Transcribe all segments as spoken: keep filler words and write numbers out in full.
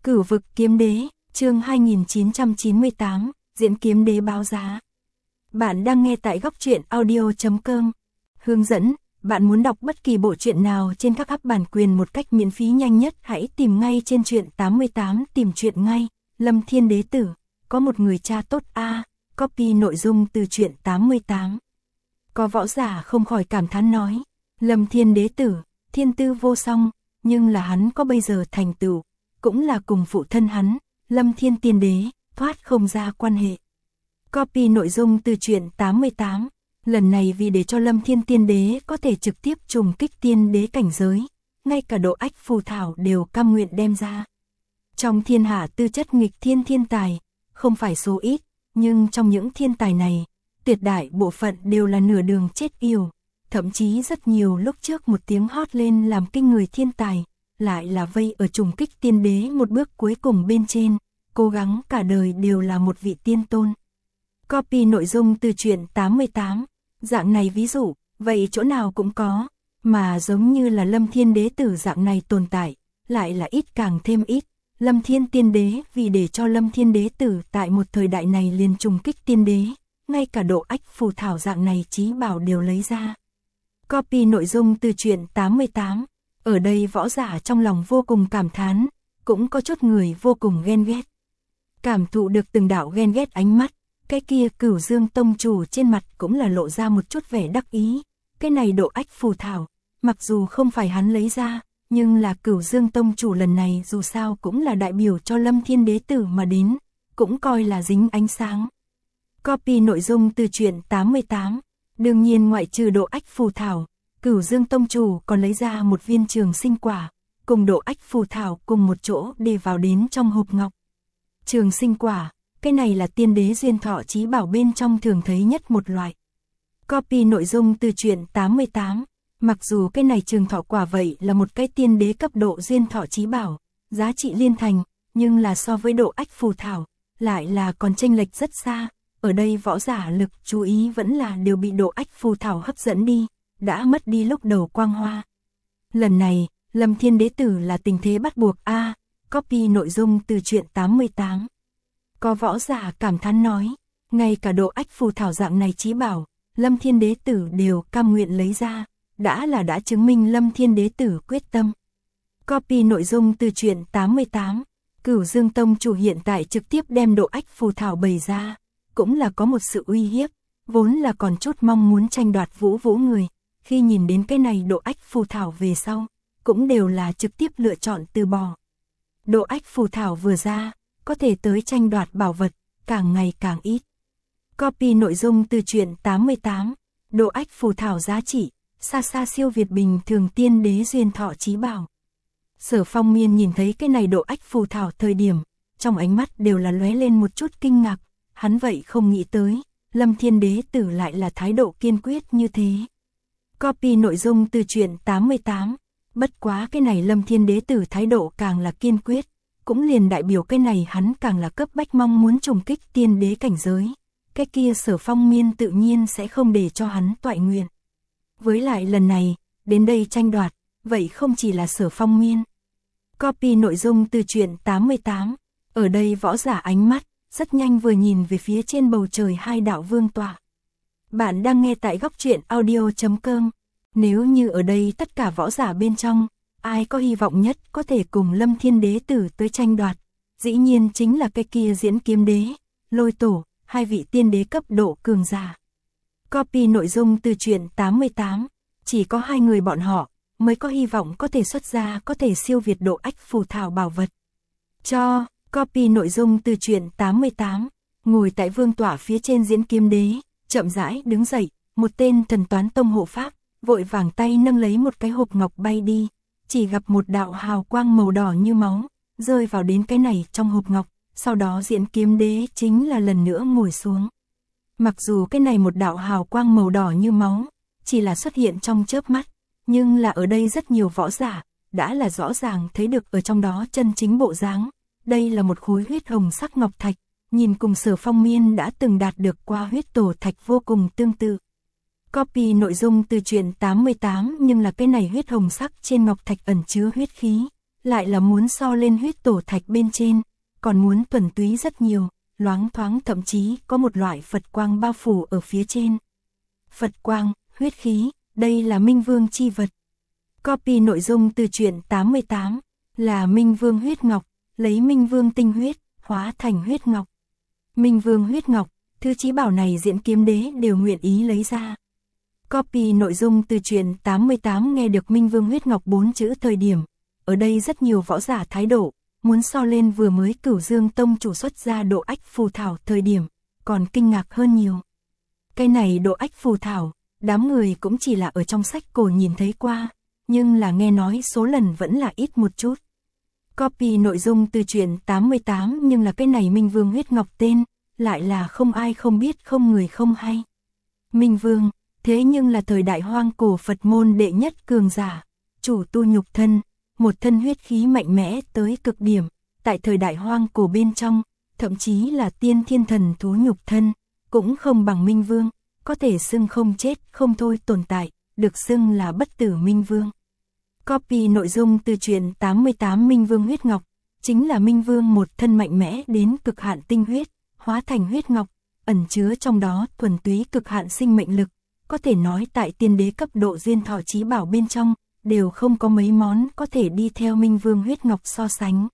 Cửu vực kiếm đế, chương hai nghìn chín trăm chín mươi tám, diễn kiếm đế báo giá. Bạn đang nghe tại góc truyện audio chấm com. Hướng dẫn, bạn muốn đọc bất kỳ bộ truyện nào trên các app bản quyền một cách miễn phí nhanh nhất, hãy tìm ngay trên truyện tám mươi tám, tìm truyện ngay. Lâm Thiên Đế Tử, có một người cha tốt a, à, copy nội dung từ truyện tám mươi tám. Có võ giả không khỏi cảm thán nói, Lâm Thiên Đế Tử, thiên tư vô song, nhưng là hắn có bây giờ thành tựu, cũng là cùng phụ thân hắn, Lâm Thiên Tiên Đế, thoát không ra quan hệ. Copy nội dung từ truyện tám mươi tám, lần này vì để cho Lâm Thiên Tiên Đế có thể trực tiếp trùng kích tiên đế cảnh giới, ngay cả độ ách phù thảo đều cam nguyện đem ra. Trong thiên hạ tư chất nghịch thiên thiên tài, không phải số ít, nhưng trong những thiên tài này, tuyệt đại bộ phận đều là nửa đường chết yểu, thậm chí rất nhiều lúc trước một tiếng hót lên làm kinh người thiên tài, lại là vây ở trùng kích tiên đế một bước cuối cùng bên trên, cố gắng cả đời đều là một vị tiên tôn. Copy nội dung từ truyện tám mươi tám, dạng này ví dụ, vậy chỗ nào cũng có, mà giống như là Lâm Thiên Đế Tử dạng này tồn tại, lại là ít càng thêm ít. Lâm Thiên Tiên Đế vì để cho Lâm Thiên Đế Tử tại một thời đại này liền trùng kích tiên đế, ngay cả độ ách phù thảo dạng này chí bảo đều lấy ra. Copy nội dung từ truyện tám mươi tám, ở đây võ giả trong lòng vô cùng cảm thán, cũng có chút người vô cùng ghen ghét. Cảm thụ được từng đạo ghen ghét ánh mắt, cái kia Cửu Dương Tông chủ trên mặt cũng là lộ ra một chút vẻ đắc ý. Cái này độ ách phù thảo, mặc dù không phải hắn lấy ra, nhưng là Cửu Dương Tông chủ lần này dù sao cũng là đại biểu cho Lâm Thiên Đế Tử mà đến, cũng coi là dính ánh sáng. Copy nội dung từ truyện tám mươi tám, đương nhiên ngoại trừ độ ách phù thảo, Cửu Dương Tông chủ còn lấy ra một viên trường sinh quả, cùng độ ách phù thảo cùng một chỗ để vào đến trong hộp ngọc. Trường sinh quả, cái này là tiên đế duyên thọ chí bảo bên trong thường thấy nhất một loại. Copy nội dung từ truyện tám mươi tám, mặc dù cái này trường thọ quả vậy là một cái tiên đế cấp độ duyên thọ chí bảo, giá trị liên thành, nhưng là so với độ ách phù thảo, lại là còn chênh lệch rất xa. Ở đây võ giả lực chú ý vẫn là đều bị độ ách phù thảo hấp dẫn đi, đã mất đi lúc đầu quang hoa. Lần này, Lâm Thiên Đế Tử là tình thế bắt buộc a, à, copy nội dung từ truyện tám mươi tám. Có võ giả cảm thán nói, ngay cả độ ách phù thảo dạng này chí bảo, Lâm Thiên Đế Tử đều cam nguyện lấy ra, đã là đã chứng minh Lâm Thiên Đế Tử quyết tâm. Copy nội dung từ truyện tám mươi tám, Cửu Dương Tông chủ hiện tại trực tiếp đem độ ách phù thảo bày ra, cũng là có một sự uy hiếp, vốn là còn chút mong muốn tranh đoạt vũ vũ người, khi nhìn đến cái này độ ách phù thảo về sau, cũng đều là trực tiếp lựa chọn từ bỏ. Độ ách phù thảo vừa ra, có thể tới tranh đoạt bảo vật, càng ngày càng ít. Copy nội dung từ truyện tám mươi tám, độ ách phù thảo giá trị, xa xa siêu việt bình thường tiên đế duyên thọ chí bảo. Sở Phong Miên nhìn thấy cái này độ ách phù thảo thời điểm, trong ánh mắt đều là lóe lên một chút kinh ngạc, hắn vậy không nghĩ tới, Lâm Thiên Đế Tử lại là thái độ kiên quyết như thế. Copy nội dung từ truyện tám mươi tám, bất quá cái này Lâm Thiên Đế Tử thái độ càng là kiên quyết, cũng liền đại biểu cái này hắn càng là cấp bách mong muốn trùng kích tiên đế cảnh giới, cái kia Sở Phong Miên tự nhiên sẽ không để cho hắn toại nguyện. Với lại lần này, đến đây tranh đoạt, vậy không chỉ là Sở Phong Miên. Copy nội dung từ truyện tám mươi tám, ở đây võ giả ánh mắt, rất nhanh vừa nhìn về phía trên bầu trời hai đạo vương tọa. Bạn đang nghe tại góc truyện audio chấm com. Nếu như ở đây tất cả võ giả bên trong, ai có hy vọng nhất có thể cùng Lâm Thiên Đế Tử tới tranh đoạt, dĩ nhiên chính là cái kia diễn kiếm đế, Lôi Tổ, hai vị tiên đế cấp độ cường giả. Copy nội dung từ truyện tám mươi tám, chỉ có hai người bọn họ mới có hy vọng có thể xuất ra có thể siêu việt độ ách phù thảo bảo vật. Cho, copy nội dung từ truyện tám mươi tám, ngồi tại vương tọa phía trên diễn kiếm đế, chậm rãi đứng dậy, một tên thần toán tông hộ pháp, vội vàng tay nâng lấy một cái hộp ngọc bay đi, chỉ gặp một đạo hào quang màu đỏ như máu, rơi vào đến cái này trong hộp ngọc, sau đó diễn kiếm đế chính là lần nữa ngồi xuống. Mặc dù cái này một đạo hào quang màu đỏ như máu, chỉ là xuất hiện trong chớp mắt, nhưng là ở đây rất nhiều võ giả, đã là rõ ràng thấy được ở trong đó chân chính bộ dáng. Đây là một khối huyết hồng sắc ngọc thạch, nhìn cùng Sở Phong Miên đã từng đạt được qua huyết tổ thạch vô cùng tương tự. Copy nội dung từ truyện tám mươi tám, nhưng là cái này huyết hồng sắc trên ngọc thạch ẩn chứa huyết khí, lại là muốn so lên huyết tổ thạch bên trên, còn muốn thuần túy rất nhiều, loáng thoáng thậm chí có một loại Phật quang bao phủ ở phía trên. Phật quang, huyết khí, đây là Minh Vương chi vật. Copy nội dung từ truyện tám mươi tám, là Minh Vương huyết ngọc, lấy Minh Vương tinh huyết, hóa thành huyết ngọc. Minh Vương huyết ngọc, thứ chí bảo này Diễn Kiếm Đế đều nguyện ý lấy ra. Copy nội dung từ truyện tám mươi tám nghe được Minh Vương huyết ngọc bốn chữ thời điểm, ở đây rất nhiều võ giả thái độ, muốn so lên vừa mới Cửu Dương Tông chủ xuất ra độ ách phù thảo thời điểm, còn kinh ngạc hơn nhiều. Cái này độ ách phù thảo, đám người cũng chỉ là ở trong sách cổ nhìn thấy qua, nhưng là nghe nói số lần vẫn là ít một chút. Copy nội dung từ truyện tám mươi tám nhưng là cái này Minh Vương huyết ngọc tên, lại là không ai không biết không người không hay. Minh Vương, thế nhưng là thời đại hoang cổ Phật môn đệ nhất cường giả, chủ tu nhục thân, một thân huyết khí mạnh mẽ tới cực điểm, tại thời đại hoang cổ bên trong, thậm chí là tiên thiên thần thú nhục thân, cũng không bằng Minh Vương, có thể xưng không chết không thôi tồn tại, được xưng là bất tử Minh Vương. Copy nội dung từ truyện tám mươi tám Minh Vương huyết ngọc, chính là Minh Vương một thân mạnh mẽ đến cực hạn tinh huyết, hóa thành huyết ngọc, ẩn chứa trong đó thuần túy cực hạn sinh mệnh lực, có thể nói tại tiên đế cấp độ duyên thọ chí bảo bên trong, đều không có mấy món có thể đi theo Minh Vương huyết ngọc so sánh.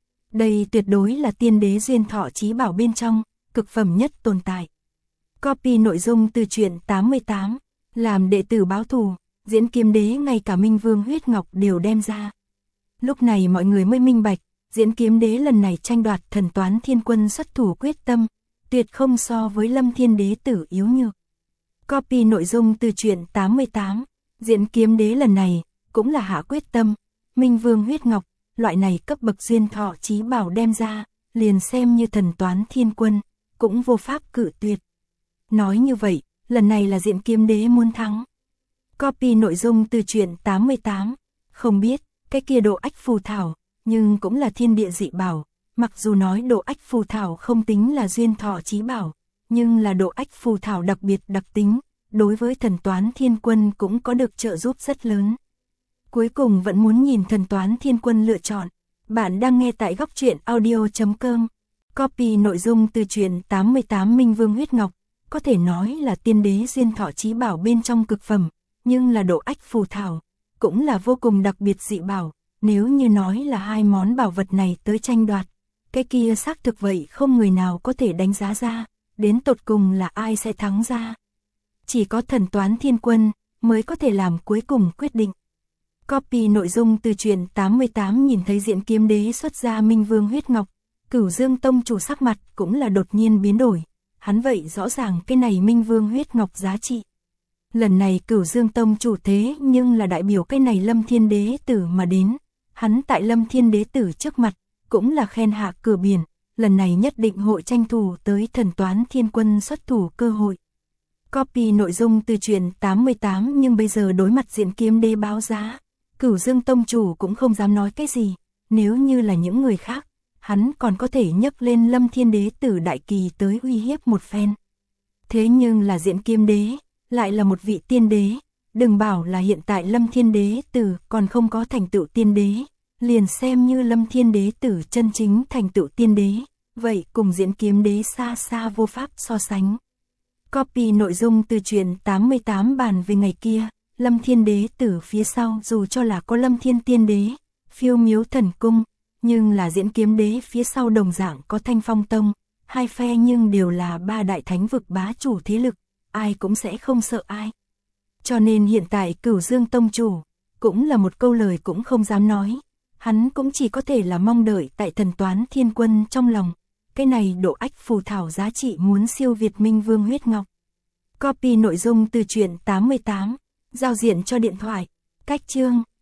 Đây tuyệt đối là tiên đế duyên thọ chí bảo bên trong, cực phẩm nhất tồn tại. Copy nội dung từ truyện tám mươi tám, làm đệ tử báo thù, Diễn Kiếm Đế ngay cả Minh Vương huyết ngọc đều đem ra. Lúc này mọi người mới minh bạch, Diễn Kiếm Đế lần này tranh đoạt Thần Toán Thiên Quân xuất thủ quyết tâm, tuyệt không so với Lâm Thiên Đế tử yếu nhược. Copy nội dung từ truyện tám mươi tám, Diễn Kiếm Đế lần này cũng là hạ quyết tâm, Minh Vương huyết ngọc, loại này cấp bậc duyên thọ chí bảo đem ra, liền xem như Thần Toán Thiên Quân, cũng vô pháp cự tuyệt. Nói như vậy, lần này là Diễn Kiếm Đế muốn thắng. Copy nội dung từ truyện tám mươi tám, không biết, cái kia độ ách phù thảo, nhưng cũng là thiên địa dị bảo, mặc dù nói độ ách phù thảo không tính là duyên thọ chí bảo, nhưng là độ ách phù thảo đặc biệt đặc tính, đối với Thần Toán Thiên Quân cũng có được trợ giúp rất lớn. Cuối cùng vẫn muốn nhìn Thần Toán Thiên Quân lựa chọn. Bạn đang nghe tại góc truyện audio chấm com. Copy nội dung từ truyện tám mươi tám Minh Vương huyết ngọc, có thể nói là tiên đế duyên thọ chí bảo bên trong cực phẩm, nhưng là độ ách phù thảo, cũng là vô cùng đặc biệt dị bảo, nếu như nói là hai món bảo vật này tới tranh đoạt, cái kia xác thực vậy không người nào có thể đánh giá ra, đến tột cùng là ai sẽ thắng ra. Chỉ có Thần Toán Thiên Quân mới có thể làm cuối cùng quyết định. Copy nội dung từ truyện tám mươi tám nhìn thấy Diễn Kiếm Đế xuất ra Minh Vương huyết ngọc, Cửu Dương Tông chủ sắc mặt cũng là đột nhiên biến đổi, hắn vậy rõ ràng cái này Minh Vương huyết ngọc giá trị. Lần này Cửu Dương Tông chủ thế nhưng là đại biểu cái này Lâm Thiên Đế tử mà đến, hắn tại Lâm Thiên Đế tử trước mặt, cũng là khen hạ cửa biển, lần này nhất định hội tranh thủ tới Thần Toán Thiên Quân xuất thủ cơ hội. Copy nội dung từ truyện tám mươi tám nhưng bây giờ đối mặt Diễn Kiếm Đế báo giá, Cửu Dương Tông chủ cũng không dám nói cái gì, nếu như là những người khác, hắn còn có thể nhấc lên Lâm Thiên Đế tử đại kỳ tới uy hiếp một phen. Thế nhưng là Diễn Kiếm Đế, lại là một vị tiên đế, đừng bảo là hiện tại Lâm Thiên Đế tử còn không có thành tựu tiên đế, liền xem như Lâm Thiên Đế tử chân chính thành tựu tiên đế, vậy cùng Diễn Kiếm Đế xa xa vô pháp so sánh. Copy nội dung từ truyện tám mươi tám bàn về ngày kia, Lâm Thiên Đế tử phía sau dù cho là có Lâm Thiên Tiên Đế, Phiêu Miếu Thần Cung, nhưng là Diễn Kiếm Đế phía sau đồng dạng có Thanh Phong Tông, hai phe nhưng đều là ba đại thánh vực bá chủ thế lực, ai cũng sẽ không sợ ai. Cho nên hiện tại Cửu Dương Tông chủ, cũng là một câu lời cũng không dám nói, hắn cũng chỉ có thể là mong đợi tại Thần Toán Thiên Quân trong lòng, cái này độ ách phù thảo giá trị muốn siêu việt Minh Vương huyết ngọc. Copy nội dung từ truyện tám mươi tám, giao diện cho điện thoại, cách chương.